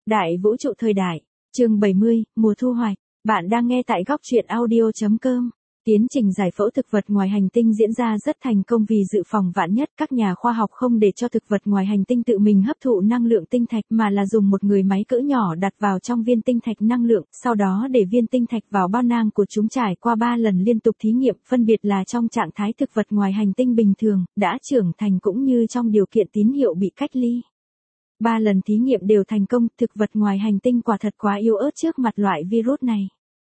Đại vũ trụ thời đại, chương 70, mùa thu hoạch. Bạn đang nghe tại góc truyện audio.com. Tiến trình giải phẫu thực vật ngoài hành tinh diễn ra rất thành công vì dự phòng vạn nhất. Các nhà khoa học không để cho thực vật ngoài hành tinh tự mình hấp thụ năng lượng tinh thạch mà là dùng một người máy cỡ nhỏ đặt vào trong viên tinh thạch năng lượng, sau đó để viên tinh thạch vào bao nang của chúng trải qua 3 lần liên tục thí nghiệm, phân biệt là trong trạng thái thực vật ngoài hành tinh bình thường, đã trưởng thành cũng như trong điều kiện tín hiệu bị cách ly. 3 lần thí nghiệm đều thành công, thực vật ngoài hành tinh quả thật quá yếu ớt trước mặt loại virus này.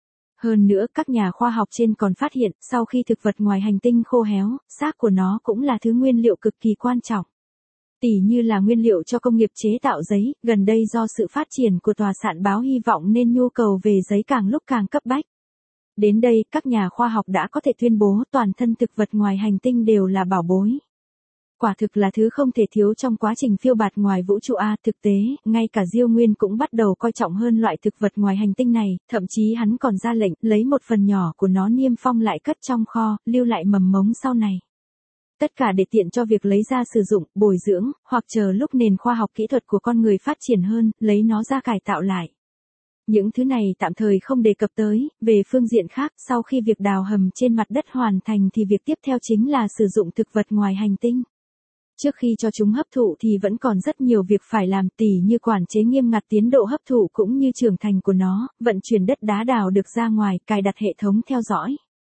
Hơn nữa, các nhà khoa học trên còn phát hiện, sau khi thực vật ngoài hành tinh khô héo, xác của nó cũng là thứ nguyên liệu cực kỳ quan trọng. Tỉ như là nguyên liệu cho công nghiệp chế tạo giấy, gần đây do sự phát triển của tòa soạn báo hy vọng nên nhu cầu về giấy càng lúc càng cấp bách. Đến đây, các nhà khoa học đã có thể tuyên bố toàn thân thực vật ngoài hành tinh đều là bảo bối. Quả thực là thứ không thể thiếu trong quá trình phiêu bạt ngoài vũ trụ A. Thực tế, ngay cả Diêu Nguyên cũng bắt đầu coi trọng hơn loại thực vật ngoài hành tinh này, thậm chí hắn còn ra lệnh lấy một phần nhỏ của nó niêm phong lại cất trong kho, lưu lại mầm mống sau này. Tất cả để tiện cho việc lấy ra sử dụng, bồi dưỡng, hoặc chờ lúc nền khoa học kỹ thuật của con người phát triển hơn, lấy nó ra cải tạo lại. Những thứ này tạm thời không đề cập tới, về phương diện khác, sau khi việc đào hầm trên mặt đất hoàn thành thì việc tiếp theo chính là sử dụng thực vật ngoài hành tinh. Trước khi cho chúng hấp thụ thì vẫn còn rất nhiều việc phải làm, tỉ như quản chế nghiêm ngặt tiến độ hấp thụ cũng như trưởng thành của nó, vận chuyển đất đá đào được ra ngoài, cài đặt hệ thống theo dõi.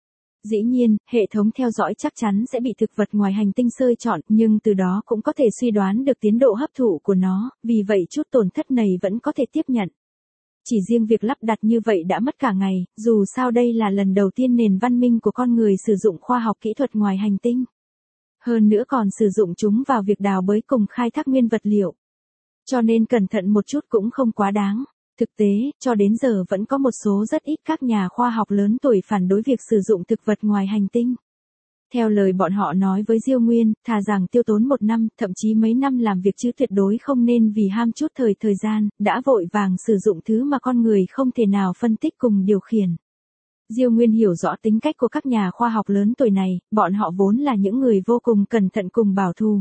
Dĩ nhiên, hệ thống theo dõi chắc chắn sẽ bị thực vật ngoài hành tinh xơi chọn, nhưng từ đó cũng có thể suy đoán được tiến độ hấp thụ của nó, vì vậy chút tổn thất này vẫn có thể tiếp nhận. Chỉ riêng việc lắp đặt như vậy đã mất cả ngày, dù sao đây là lần đầu tiên nền văn minh của con người sử dụng khoa học kỹ thuật ngoài hành tinh. Hơn nữa còn sử dụng chúng vào việc đào bới cùng khai thác nguyên vật liệu. Cho nên cẩn thận một chút cũng không quá đáng. Thực tế, cho đến giờ vẫn có một số rất ít các nhà khoa học lớn tuổi phản đối việc sử dụng thực vật ngoài hành tinh. Theo lời bọn họ nói với Diêu Nguyên, thà rằng tiêu tốn 1 năm, thậm chí mấy năm làm việc chứ tuyệt đối không nên vì ham chút thời gian, đã vội vàng sử dụng thứ mà con người không thể nào phân tích cùng điều khiển. Diêu Nguyên hiểu rõ tính cách của các nhà khoa học lớn tuổi này, bọn họ vốn là những người vô cùng cẩn thận cùng bảo thủ.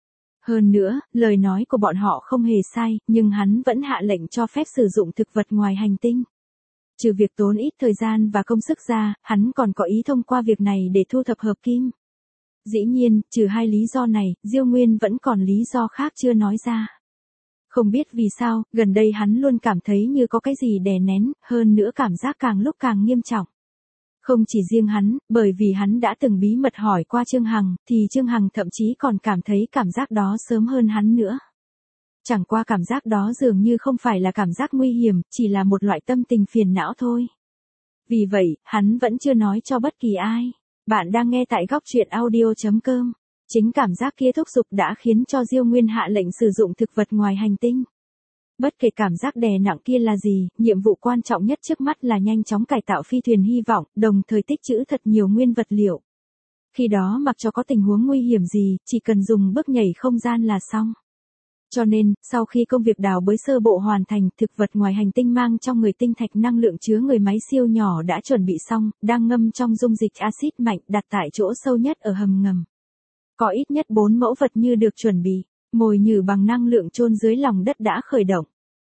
Hơn nữa, lời nói của bọn họ không hề sai, nhưng hắn vẫn hạ lệnh cho phép sử dụng thực vật ngoài hành tinh. Trừ việc tốn ít thời gian và công sức ra, hắn còn có ý thông qua việc này để thu thập hợp kim. Dĩ nhiên, trừ 2 lý do này, Diêu Nguyên vẫn còn lý do khác chưa nói ra. Không biết vì sao, gần đây hắn luôn cảm thấy như có cái gì đè nén, hơn nữa cảm giác càng lúc càng nghiêm trọng. Không chỉ riêng hắn, bởi vì hắn đã từng bí mật hỏi qua Trương Hằng, thì Trương Hằng thậm chí còn cảm thấy cảm giác đó sớm hơn hắn nữa. Chẳng qua cảm giác đó dường như không phải là cảm giác nguy hiểm, chỉ là một loại tâm tình phiền não thôi. Vì vậy, hắn vẫn chưa nói cho bất kỳ ai. Bạn đang nghe tại góc truyện audio.com. Chính cảm giác kia thúc giục đã khiến cho Diêu Nguyên hạ lệnh sử dụng thực vật ngoài hành tinh. Bất kể cảm giác đè nặng kia là gì, nhiệm vụ quan trọng nhất trước mắt là nhanh chóng cải tạo phi thuyền hy vọng, đồng thời tích trữ thật nhiều nguyên vật liệu. Khi đó mặc cho có tình huống nguy hiểm gì, chỉ cần dùng bước nhảy không gian là xong. Cho nên, sau khi công việc đào bới sơ bộ hoàn thành, thực vật ngoài hành tinh mang trong người tinh thạch năng lượng chứa người máy siêu nhỏ đã chuẩn bị xong, đang ngâm trong dung dịch axit mạnh đặt tại chỗ sâu nhất ở hầm ngầm. Có ít nhất 4 mẫu vật như được chuẩn bị. Mồi nhử bằng năng lượng chôn dưới lòng đất đã khởi động.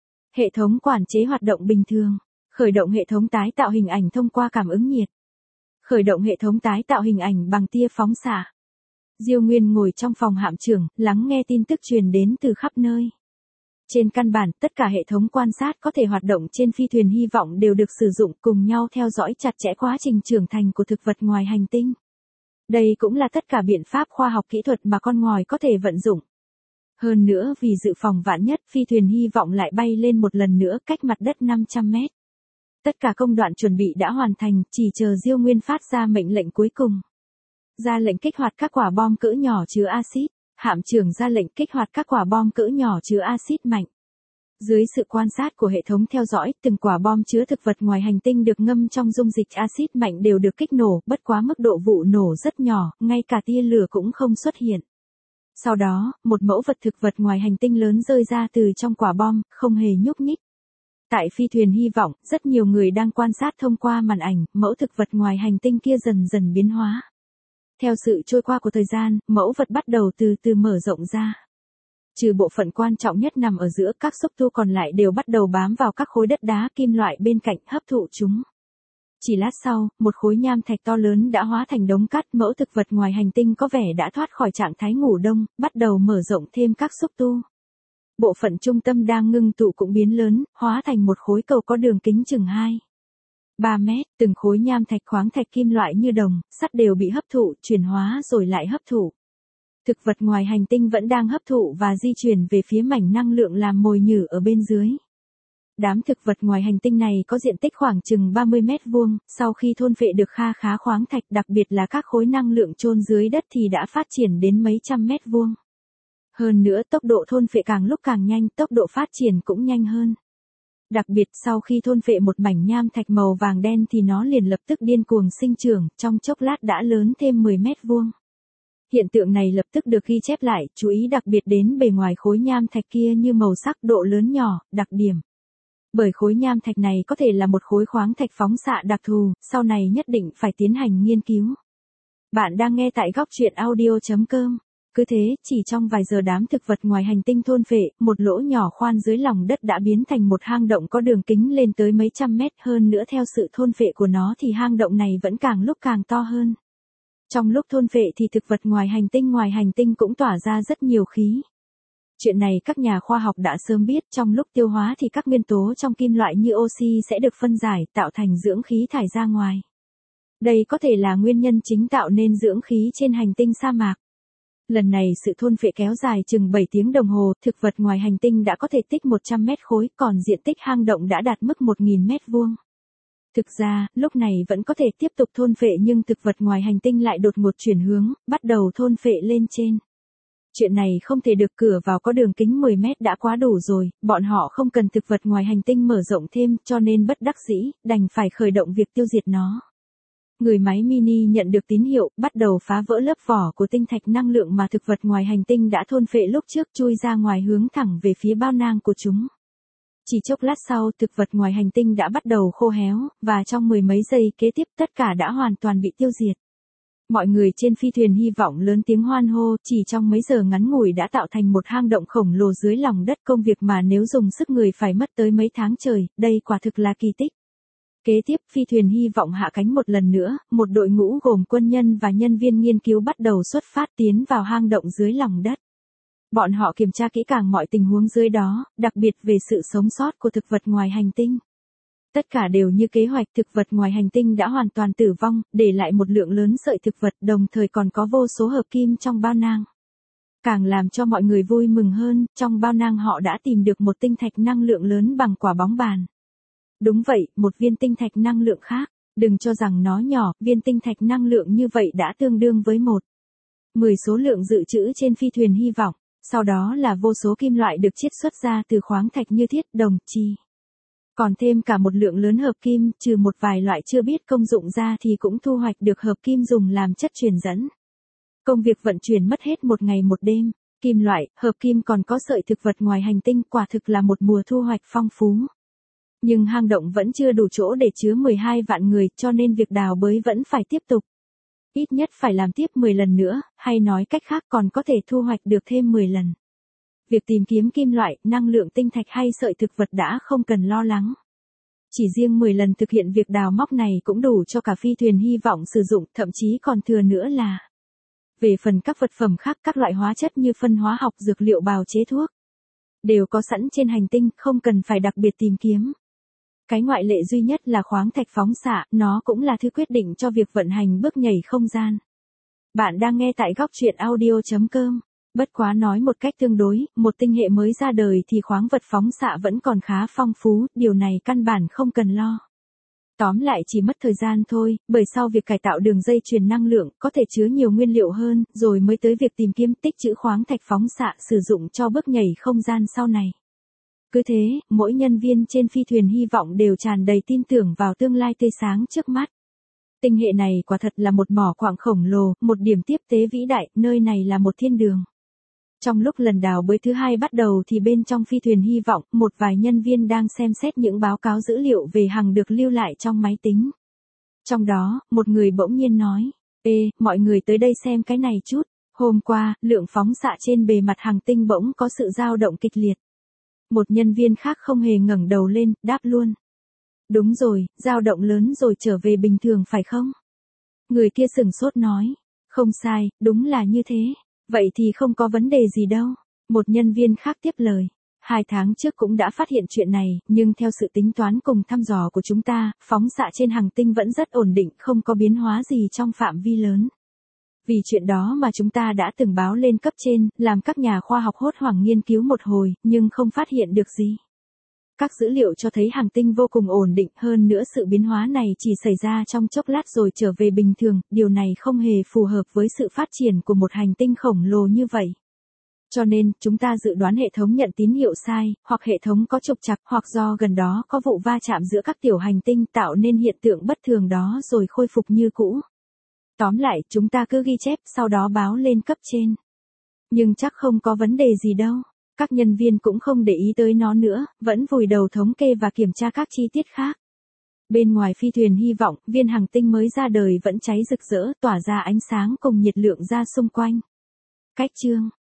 Hệ thống quản chế hoạt động bình thường. Khởi động hệ thống tái tạo hình ảnh thông qua cảm ứng nhiệt. Khởi động hệ thống tái tạo hình ảnh bằng tia phóng xạ. Diêu Nguyên ngồi trong phòng hạm trưởng, lắng nghe tin tức truyền đến từ khắp nơi. Trên căn bản, tất cả hệ thống quan sát có thể hoạt động trên phi thuyền hy vọng đều được sử dụng cùng nhau theo dõi chặt chẽ quá trình trưởng thành của thực vật ngoài hành tinh. Đây cũng là tất cả biện pháp khoa học kỹ thuật mà con ngòi có thể vận dụng. Hơn nữa vì dự phòng vạn nhất, phi thuyền hy vọng lại bay lên một lần nữa cách mặt đất 500 mét. Tất cả công đoạn chuẩn bị đã hoàn thành, chỉ chờ Diêu Nguyên phát ra mệnh lệnh cuối cùng. Ra lệnh kích hoạt các quả bom cỡ nhỏ chứa axit, hạm trưởng ra lệnh kích hoạt các quả bom cỡ nhỏ chứa axit mạnh. Dưới sự quan sát của hệ thống theo dõi, từng quả bom chứa thực vật ngoài hành tinh được ngâm trong dung dịch axit mạnh đều được kích nổ, bất quá mức độ vụ nổ rất nhỏ, ngay cả tia lửa cũng không xuất hiện. Sau đó, một mẫu vật thực vật ngoài hành tinh lớn rơi ra từ trong quả bom, không hề nhúc nhích. Tại phi thuyền hy vọng, rất nhiều người đang quan sát thông qua màn ảnh, mẫu thực vật ngoài hành tinh kia dần dần biến hóa. Theo sự trôi qua của thời gian, mẫu vật bắt đầu từ từ mở rộng ra. Trừ bộ phận quan trọng nhất nằm ở giữa, các xúc tu còn lại đều bắt đầu bám vào các khối đất đá kim loại bên cạnh hấp thụ chúng. Chỉ lát sau, một khối nham thạch to lớn đã hóa thành đống cát, mẫu thực vật ngoài hành tinh có vẻ đã thoát khỏi trạng thái ngủ đông, bắt đầu mở rộng thêm các xúc tu. Bộ phận trung tâm đang ngưng tụ cũng biến lớn, hóa thành một khối cầu có đường kính chừng 3 mét, từng khối nham thạch, khoáng thạch, kim loại như đồng, sắt đều bị hấp thụ, chuyển hóa rồi lại hấp thụ. Thực vật ngoài hành tinh vẫn đang hấp thụ và di chuyển về phía mảnh năng lượng làm mồi nhử ở bên dưới. Đám thực vật ngoài hành tinh này có diện tích khoảng chừng 30 mét vuông, sau khi thôn phệ được kha khá khoáng thạch, đặc biệt là các khối năng lượng chôn dưới đất thì đã phát triển đến mấy trăm mét vuông. Hơn nữa tốc độ thôn phệ càng lúc càng nhanh, tốc độ phát triển cũng nhanh hơn. Đặc biệt sau khi thôn phệ một mảnh nham thạch màu vàng đen thì nó liền lập tức điên cuồng sinh trưởng, trong chốc lát đã lớn thêm 10 mét vuông. Hiện tượng này lập tức được ghi chép lại, chú ý đặc biệt đến bề ngoài khối nham thạch kia như màu sắc, độ lớn nhỏ, đặc điểm. Bởi khối nham thạch này có thể là một khối khoáng thạch phóng xạ đặc thù, sau này nhất định phải tiến hành nghiên cứu. Bạn đang nghe tại góc truyện audio.com. Cứ thế, chỉ trong vài giờ đám thực vật ngoài hành tinh thôn phệ, một lỗ nhỏ khoan dưới lòng đất đã biến thành một hang động có đường kính lên tới mấy trăm mét, hơn nữa theo sự thôn phệ của nó thì hang động này vẫn càng lúc càng to hơn. Trong lúc thôn phệ thì thực vật ngoài hành tinh cũng tỏa ra rất nhiều khí. Chuyện này các nhà khoa học đã sớm biết, trong lúc tiêu hóa thì các nguyên tố trong kim loại như oxy sẽ được phân giải, tạo thành dưỡng khí thải ra ngoài. Đây có thể là nguyên nhân chính tạo nên dưỡng khí trên hành tinh sa mạc. Lần này sự thôn phệ kéo dài chừng 7 tiếng đồng hồ, thực vật ngoài hành tinh đã có thể tích 100 mét khối, còn diện tích hang động đã đạt mức 1.000 mét vuông. Thực ra, lúc này vẫn có thể tiếp tục thôn phệ nhưng thực vật ngoài hành tinh lại đột ngột chuyển hướng, bắt đầu thôn phệ lên trên. Chuyện này không thể được, cửa vào có đường kính 10 mét đã quá đủ rồi, bọn họ không cần thực vật ngoài hành tinh mở rộng thêm, cho nên bất đắc dĩ, đành phải khởi động việc tiêu diệt nó. Người máy mini nhận được tín hiệu, bắt đầu phá vỡ lớp vỏ của tinh thạch năng lượng mà thực vật ngoài hành tinh đã thôn phệ lúc trước, chui ra ngoài hướng thẳng về phía bao nang của chúng. Chỉ chốc lát sau, thực vật ngoài hành tinh đã bắt đầu khô héo, và trong 10 mấy giây kế tiếp tất cả đã hoàn toàn bị tiêu diệt. Mọi người trên phi thuyền hy vọng lớn tiếng hoan hô, chỉ trong mấy giờ ngắn ngủi đã tạo thành một hang động khổng lồ dưới lòng đất, công việc mà nếu dùng sức người phải mất tới mấy tháng trời, đây quả thực là kỳ tích. Kế tiếp, phi thuyền hy vọng hạ cánh một lần nữa, một đội ngũ gồm quân nhân và nhân viên nghiên cứu bắt đầu xuất phát tiến vào hang động dưới lòng đất. Bọn họ kiểm tra kỹ càng mọi tình huống dưới đó, đặc biệt về sự sống sót của thực vật ngoài hành tinh. Tất cả đều như kế hoạch, thực vật ngoài hành tinh đã hoàn toàn tử vong, để lại một lượng lớn sợi thực vật, đồng thời còn có vô số hợp kim trong bao nang. Càng làm cho mọi người vui mừng hơn, trong bao nang họ đã tìm được một tinh thạch năng lượng lớn bằng quả bóng bàn. Đúng vậy, một viên tinh thạch năng lượng khác. Đừng cho rằng nó nhỏ, viên tinh thạch năng lượng như vậy đã tương đương với 10 số lượng dự trữ trên phi thuyền hy vọng. Sau đó là vô số kim loại được chiết xuất ra từ khoáng thạch như thiết, đồng, chì. Còn thêm cả một lượng lớn hợp kim, trừ một vài loại chưa biết công dụng ra thì cũng thu hoạch được hợp kim dùng làm chất truyền dẫn. Công việc vận chuyển mất hết một ngày một đêm. Kim loại, hợp kim còn có sợi thực vật ngoài hành tinh, quả thực là một mùa thu hoạch phong phú. Nhưng hang động vẫn chưa đủ chỗ để chứa 12 vạn người, cho nên việc đào bới vẫn phải tiếp tục. Ít nhất phải làm tiếp 10 lần nữa, hay nói cách khác còn có thể thu hoạch được thêm 10 lần. Việc tìm kiếm kim loại, năng lượng tinh thạch hay sợi thực vật đã không cần lo lắng. Chỉ riêng 10 lần thực hiện việc đào móc này cũng đủ cho cả phi thuyền hy vọng sử dụng, thậm chí còn thừa nữa là. Về phần các vật phẩm khác, các loại hóa chất như phân hóa học, dược liệu, bào chế thuốc, đều có sẵn trên hành tinh, không cần phải đặc biệt tìm kiếm. Cái ngoại lệ duy nhất là khoáng thạch phóng xạ, nó cũng là thứ quyết định cho việc vận hành bước nhảy không gian. Bạn đang nghe tại góc truyện audio.com. Bất quá nói một cách tương đối, một tinh hệ mới ra đời thì khoáng vật phóng xạ vẫn còn khá phong phú, điều này căn bản không cần lo. Tóm lại chỉ mất thời gian thôi, bởi sau việc cải tạo đường dây truyền năng lượng, có thể chứa nhiều nguyên liệu hơn, rồi mới tới việc tìm kiếm tích trữ khoáng thạch phóng xạ sử dụng cho bước nhảy không gian sau này. Cứ thế, mỗi nhân viên trên phi thuyền hy vọng đều tràn đầy tin tưởng vào tương lai tươi sáng trước mắt. Tinh hệ này quả thật là một mỏ quặng khổng lồ, một điểm tiếp tế vĩ đại, nơi này là một thiên đường. Trong lúc lần đào bới thứ hai bắt đầu thì bên trong phi thuyền hy vọng, một vài nhân viên đang xem xét những báo cáo dữ liệu về hằng được lưu lại trong máy tính. Trong đó, một người bỗng nhiên nói, mọi người tới đây xem cái này chút. Hôm qua, lượng phóng xạ trên bề mặt hành tinh bỗng có sự dao động kịch liệt. Một nhân viên khác không hề ngẩng đầu lên, đáp luôn. Đúng rồi, dao động lớn rồi trở về bình thường phải không? Người kia sửng sốt nói. Không sai, đúng là như thế. Vậy thì không có vấn đề gì đâu. Một nhân viên khác tiếp lời. 2 tháng trước cũng đã phát hiện chuyện này, nhưng theo sự tính toán cùng thăm dò của chúng ta, phóng xạ trên hành tinh vẫn rất ổn định, không có biến hóa gì trong phạm vi lớn. Vì chuyện đó mà chúng ta đã từng báo lên cấp trên, làm các nhà khoa học hốt hoảng nghiên cứu một hồi, nhưng không phát hiện được gì. Các dữ liệu cho thấy hành tinh vô cùng ổn định, hơn nữa sự biến hóa này chỉ xảy ra trong chốc lát rồi trở về bình thường, điều này không hề phù hợp với sự phát triển của một hành tinh khổng lồ như vậy. Cho nên, chúng ta dự đoán hệ thống nhận tín hiệu sai, hoặc hệ thống có trục trặc, hoặc do gần đó có vụ va chạm giữa các tiểu hành tinh tạo nên hiện tượng bất thường đó rồi khôi phục như cũ. Tóm lại, chúng ta cứ ghi chép, sau đó báo lên cấp trên. Nhưng chắc không có vấn đề gì đâu. Các nhân viên cũng không để ý tới nó nữa, vẫn vùi đầu thống kê và kiểm tra các chi tiết khác. Bên ngoài phi thuyền hy vọng, viên hành tinh mới ra đời vẫn cháy rực rỡ, tỏa ra ánh sáng cùng nhiệt lượng ra xung quanh. Cách chương